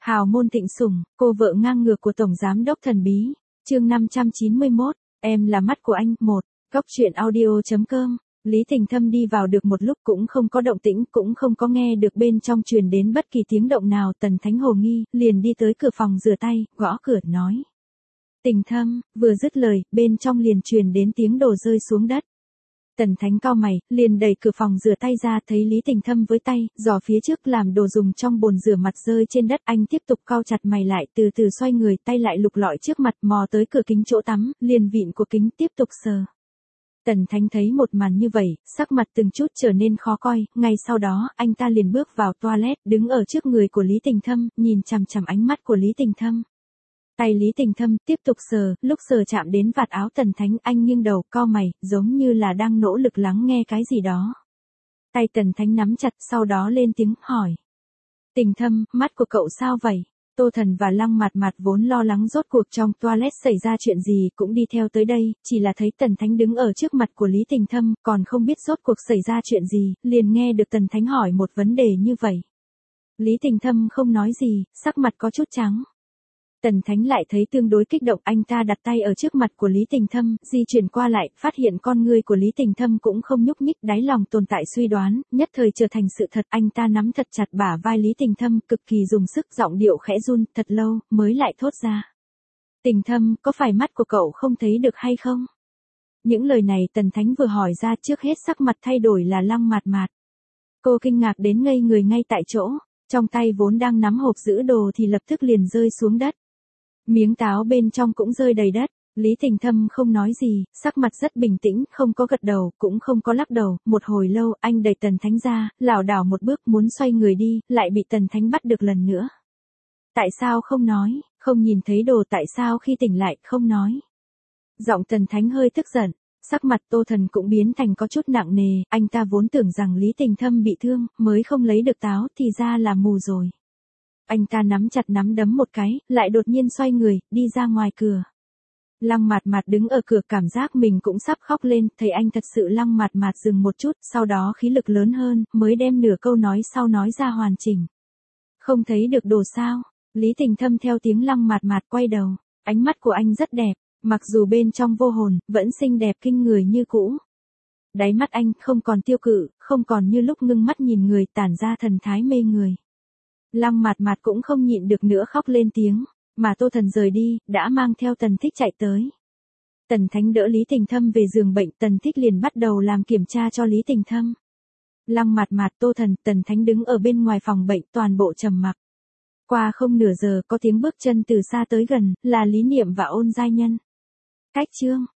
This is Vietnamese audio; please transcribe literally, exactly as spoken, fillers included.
Hào môn thịnh sủng, cô vợ ngang ngược của Tổng Giám đốc thần bí. Chương năm trăm chín mươi mốt, em là mắt của anh. Một, Góc truyện audio chấm com. Lý Tình Thâm đi vào được một lúc cũng không có động tĩnh, cũng không có nghe được bên trong truyền đến bất kỳ tiếng động nào. Tần Thánh hồ nghi, liền đi tới cửa phòng rửa tay, gõ cửa, nói. Tình Thâm, vừa dứt lời, bên trong liền truyền đến tiếng đồ rơi xuống đất. Tần Thánh cau mày, liền đẩy cửa phòng rửa tay ra, thấy Lý Tình Thâm với tay, giò phía trước làm đồ dùng trong bồn rửa mặt rơi trên đất. Anh tiếp tục cau chặt mày lại, từ từ xoay người, tay lại lục lọi trước mặt, mò tới cửa kính chỗ tắm, liền vịn của kính tiếp tục sờ. Tần Thánh thấy một màn như vậy, sắc mặt từng chút trở nên khó coi, ngay sau đó, anh ta liền bước vào toilet, đứng ở trước người của Lý Tình Thâm, nhìn chằm chằm ánh mắt của Lý Tình Thâm. Tay Lý Tình Thâm tiếp tục sờ, lúc sờ chạm đến vạt áo Tần Thánh, anh nghiêng đầu, cau mày, giống như là đang nỗ lực lắng nghe cái gì đó. Tay Tần Thánh nắm chặt, sau đó lên tiếng, hỏi. Tình Thâm, mắt của cậu sao vậy? Tô Thần và Lăng Mạt Mạt vốn lo lắng rốt cuộc trong toilet xảy ra chuyện gì cũng đi theo tới đây, chỉ là thấy Tần Thánh đứng ở trước mặt của Lý Tình Thâm, còn không biết rốt cuộc xảy ra chuyện gì, liền nghe được Tần Thánh hỏi một vấn đề như vậy. Lý Tình Thâm không nói gì, sắc mặt có chút trắng. Tần Thánh lại thấy tương đối kích động, anh ta đặt tay ở trước mặt của Lý Tình Thâm, di chuyển qua lại, phát hiện con ngươi của Lý Tình Thâm cũng không nhúc nhích, đáy lòng tồn tại suy đoán, nhất thời trở thành sự thật. Anh ta nắm thật chặt bả vai Lý Tình Thâm, cực kỳ dùng sức, giọng điệu khẽ run, thật lâu, mới lại thốt ra. Tình Thâm, có phải mắt của cậu không thấy được hay không? Những lời này Tần Thánh vừa hỏi ra, trước hết sắc mặt thay đổi là Lăng Mạt Mạt. Cô kinh ngạc đến ngây người ngay tại chỗ, trong tay vốn đang nắm hộp giữ đồ thì lập tức liền rơi xuống đất. Miếng táo bên trong cũng rơi đầy đất. Lý Tình Thâm không nói gì, sắc mặt rất bình tĩnh, không có gật đầu, cũng không có lắc đầu. Một hồi lâu, anh đẩy Tần Thánh ra, lảo đảo một bước muốn xoay người đi, lại bị Tần Thánh bắt được lần nữa. Tại sao không nói, không nhìn thấy đồ, tại sao khi tỉnh lại, không nói? Giọng Tần Thánh hơi tức giận, sắc mặt Tô Thần cũng biến thành có chút nặng nề, anh ta vốn tưởng rằng Lý Tình Thâm bị thương, mới không lấy được táo, thì ra là mù rồi. Anh ta nắm chặt nắm đấm một cái, lại đột nhiên xoay người, đi ra ngoài cửa. Lăng Mạt Mạt đứng ở cửa, cảm giác mình cũng sắp khóc lên, thấy anh thật sự. Lăng Mạt Mạt dừng một chút, sau đó khí lực lớn hơn, mới đem nửa câu nói sau nói ra hoàn chỉnh. Không thấy được đồ sao? Lý Tình Thâm theo tiếng Lăng Mạt Mạt quay đầu, ánh mắt của anh rất đẹp, mặc dù bên trong vô hồn, vẫn xinh đẹp kinh người như cũ. Đáy mắt anh không còn tiêu cự, không còn như lúc ngưng mắt nhìn người, tản ra thần thái mê người. Lăng Mạt Mạt cũng không nhịn được nữa khóc lên tiếng, mà Tô Thần rời đi, đã mang theo Tần Thích chạy tới. Tần Thánh đỡ Lý Tình Thâm về giường bệnh, Tần Thích liền bắt đầu làm kiểm tra cho Lý Tình Thâm. Lăng Mạt Mạt, Tô Thần, Tần Thánh đứng ở bên ngoài phòng bệnh, toàn bộ trầm mặc. Qua không nửa giờ, có tiếng bước chân từ xa tới gần, là Lý Niệm và Ôn Giai Nhân. Cách chương